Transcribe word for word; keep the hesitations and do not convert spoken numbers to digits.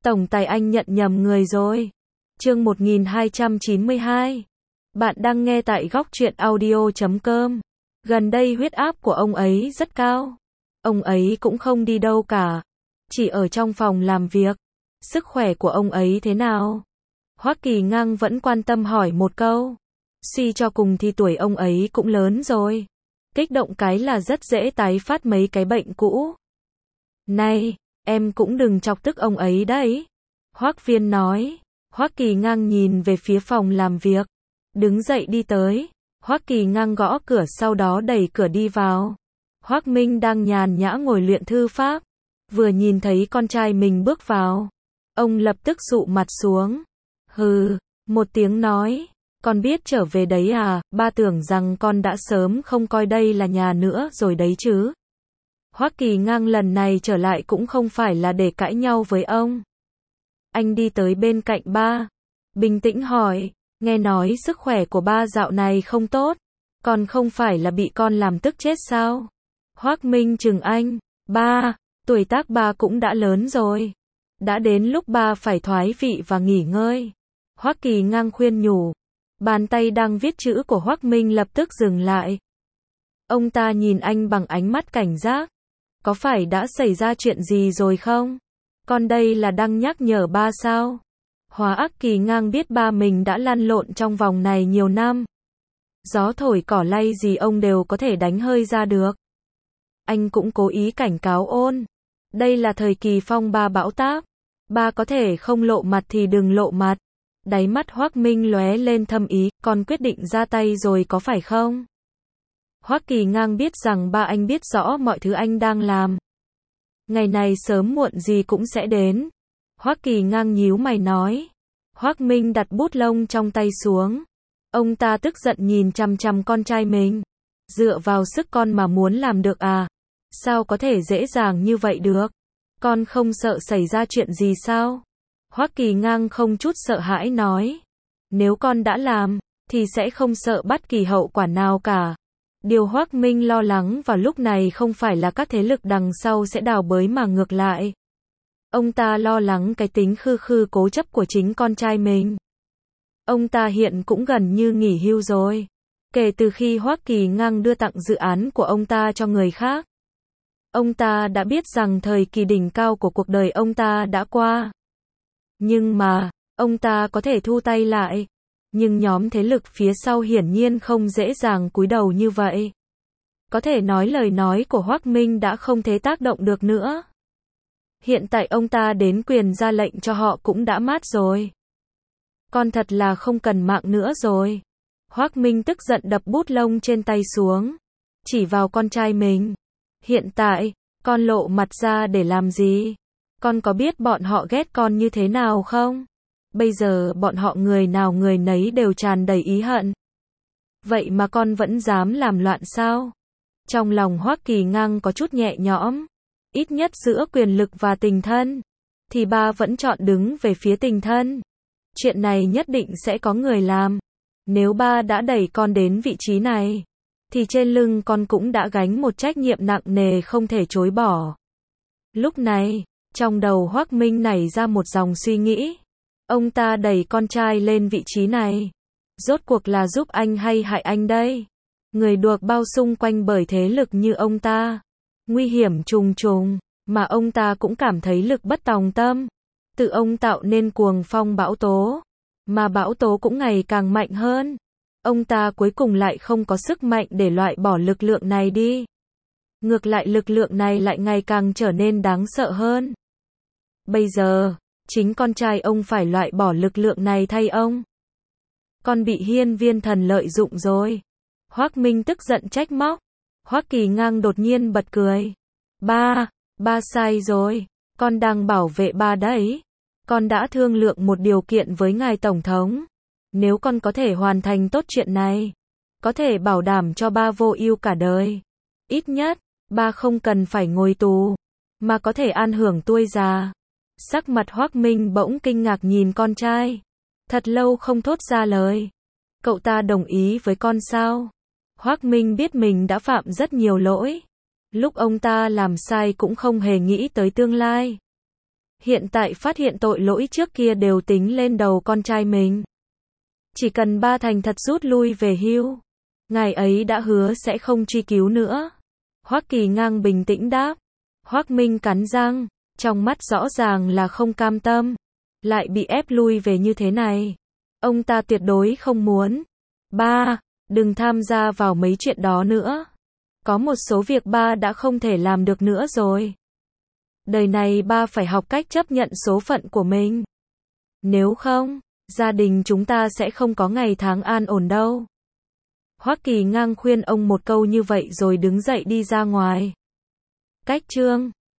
Tổng tài anh nhận nhầm người rồi. Chương một nghìn hai trăm chín mươi hai. Bạn đang nghe tại góc truyện audio chấm com. Gần đây huyết áp của ông ấy rất cao. Ông ấy cũng không đi đâu cả. Chỉ ở trong phòng làm việc. Sức khỏe của ông ấy thế nào? Hoắc Kỳ Ngang vẫn quan tâm hỏi một câu. Suy cho cùng thì tuổi ông ấy cũng lớn rồi. Kích động cái là rất dễ tái phát mấy cái bệnh cũ. Này, em cũng đừng chọc tức ông ấy đấy. Hoắc Viên nói. Hoắc Kỳ Ngang nhìn về phía phòng làm việc. Đứng dậy đi tới. Hoắc Kỳ Ngang gõ cửa sau đó đẩy cửa đi vào. Hoắc Minh đang nhàn nhã ngồi luyện thư pháp. Vừa nhìn thấy con trai mình bước vào. Ông lập tức sụ mặt xuống. Hừ, một tiếng nói. Con biết trở về đấy à, ba tưởng rằng con đã sớm không coi đây là nhà nữa rồi đấy chứ. Hoắc Kỳ Ngang lần này trở lại cũng không phải là để cãi nhau với ông. Anh đi tới bên cạnh ba. Bình tĩnh hỏi, nghe nói sức khỏe của ba dạo này không tốt. Còn không phải là bị con làm tức chết sao? Hoắc Minh trừng anh. Ba, tuổi tác ba cũng đã lớn rồi. Đã đến lúc ba phải thoái vị và nghỉ ngơi. Hoắc Kỳ Ngang khuyên nhủ. Bàn tay đang viết chữ của Hoắc Minh lập tức dừng lại. Ông ta nhìn anh bằng ánh mắt cảnh giác. Có phải đã xảy ra chuyện gì rồi không? Con đây là đang nhắc nhở ba sao? Hoắc Kỳ Ngang biết ba mình đã lăn lộn trong vòng này nhiều năm. Gió thổi cỏ lay gì ông đều có thể đánh hơi ra được. Anh cũng cố ý cảnh cáo ôn. Đây là thời kỳ phong ba bão táp. Ba có thể không lộ mặt thì đừng lộ mặt. Đáy mắt Hoắc Minh lóe lên thâm ý, con quyết định ra tay rồi có phải không? Hoắc Kỳ Ngang biết rằng ba anh biết rõ mọi thứ anh đang làm. Ngày này sớm muộn gì cũng sẽ đến. Hoắc Kỳ Ngang nhíu mày nói. Hoắc Minh đặt bút lông trong tay xuống. Ông ta tức giận nhìn chằm chằm con trai mình. Dựa vào sức con mà muốn làm được à? Sao có thể dễ dàng như vậy được? Con không sợ xảy ra chuyện gì sao? Hoắc Kỳ Ngang không chút sợ hãi nói. Nếu con đã làm, thì sẽ không sợ bất kỳ hậu quả nào cả. Điều Hoắc Minh lo lắng vào lúc này không phải là các thế lực đằng sau sẽ đào bới mà ngược lại. Ông ta lo lắng cái tính khư khư cố chấp của chính con trai mình. Ông ta hiện cũng gần như nghỉ hưu rồi. Kể từ khi Hoắc Kỳ Ngang đưa tặng dự án của ông ta cho người khác. Ông ta đã biết rằng thời kỳ đỉnh cao của cuộc đời ông ta đã qua. Nhưng mà, ông ta có thể thu tay lại. Nhưng nhóm thế lực phía sau hiển nhiên không dễ dàng cúi đầu như vậy. Có thể nói lời nói của Hoắc Minh đã không thể tác động được nữa. Hiện tại ông ta đến quyền ra lệnh cho họ cũng đã mát rồi. Con thật là không cần mạng nữa rồi. Hoắc Minh tức giận đập bút lông trên tay xuống. Chỉ vào con trai mình. Hiện tại, con lộ mặt ra để làm gì? Con có biết bọn họ ghét con như thế nào không? Bây giờ bọn họ người nào người nấy đều tràn đầy ý hận. Vậy mà con vẫn dám làm loạn sao? Trong lòng Hoắc Kỳ Ngang có chút nhẹ nhõm. Ít nhất giữa quyền lực và tình thân. Thì ba vẫn chọn đứng về phía tình thân. Chuyện này nhất định sẽ có người làm. Nếu ba đã đẩy con đến vị trí này. Thì trên lưng con cũng đã gánh một trách nhiệm nặng nề không thể chối bỏ. Lúc này, trong đầu Hoắc Minh nảy ra một dòng suy nghĩ. Ông ta đẩy con trai lên vị trí này. Rốt cuộc là giúp anh hay hại anh đây? Người được bao xung quanh bởi thế lực như ông ta. Nguy hiểm trùng trùng, mà ông ta cũng cảm thấy lực bất tòng tâm. Tự ông tạo nên cuồng phong bão tố. Mà bão tố cũng ngày càng mạnh hơn. Ông ta cuối cùng lại không có sức mạnh để loại bỏ lực lượng này đi. Ngược lại lực lượng này lại ngày càng trở nên đáng sợ hơn. Bây giờ, chính con trai ông phải loại bỏ lực lượng này thay ông. Con bị Hiên Viên Thần lợi dụng rồi. Hoắc Minh tức giận trách móc. Hoắc Kỳ Ngang đột nhiên bật cười. Ba, ba sai rồi. Con đang bảo vệ ba đấy. Con đã thương lượng một điều kiện với ngài Tổng thống. Nếu con có thể hoàn thành tốt chuyện này, có thể bảo đảm cho ba vô ưu cả đời. Ít nhất, ba không cần phải ngồi tù, mà có thể an hưởng tuổi già. Sắc mặt Hoắc Minh bỗng kinh ngạc nhìn con trai. Thật lâu không thốt ra lời. Cậu ta đồng ý với con sao? Hoắc Minh biết mình đã phạm rất nhiều lỗi. Lúc ông ta làm sai cũng không hề nghĩ tới tương lai. Hiện tại phát hiện tội lỗi trước kia đều tính lên đầu con trai mình. Chỉ cần ba thành thật rút lui về hưu, ngài ấy đã hứa sẽ không truy cứu nữa. Hoắc Kỳ Ngang bình tĩnh đáp. Hoắc Minh cắn răng, trong mắt rõ ràng là không cam tâm, lại bị ép lui về như thế này. Ông ta tuyệt đối không muốn. Ba, đừng tham gia vào mấy chuyện đó nữa. Có một số việc ba đã không thể làm được nữa rồi. Đời này ba phải học cách chấp nhận số phận của mình. Nếu không, gia đình chúng ta sẽ không có ngày tháng an ổn đâu. Hoắc Kỳ Ngang khuyên ông một câu như vậy rồi đứng dậy đi ra ngoài. Cách chương